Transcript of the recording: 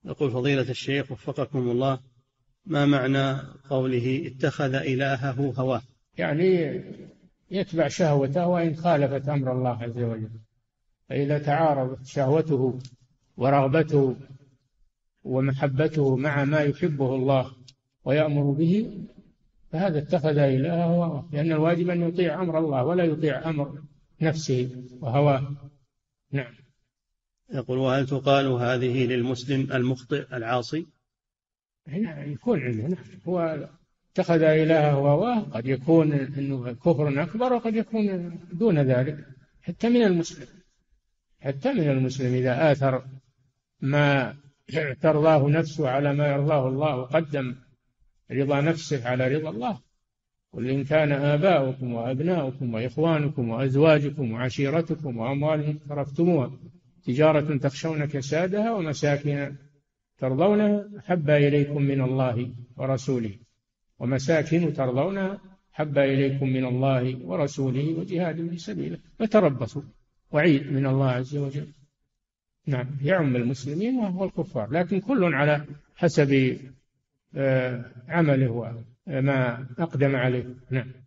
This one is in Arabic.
يقول فضيلة الشيخ وفقكم الله، ما معنى قوله اتخذ إلهه هواه؟ يعني يتبع شهوته وإن خالفت أمر الله عز وجل، فإذا تعارضت شهوته ورغبته ومحبته مع ما يحبه الله ويأمر به فهذا اتخذ إلهه هواه، لأن الواجب أن يطيع أمر الله ولا يطيع أمر نفسه وهواه. نعم. يقول وهل تقال هذه للمسلم المخطئ العاصي؟ يكون عنده. نعم. هو اتخذ إلهه هواه قد يكون أنه كفر أكبر وقد يكون دون ذلك. حتى من المسلم إذا آثر ما ترضاه نفسه على ما يرضاه الله وقدم رضا نفسه على رضا الله. قل إن كان آباؤكم وأبناؤكم وإخوانكم وأزواجكم وعشيرتكم وأموال اقترفتموها تجارة تخشون كسادها ومساكن ترضونها أحب إليكم من الله ورسوله ومساكن ترضونها أحب إليكم من الله ورسوله وجهاد في سبيله فتربصوا. وعيد من الله عز وجل. نعم. يعم المسلمين والكفار، لكن كل على حسب عمله وما أقدم عليه. نعم.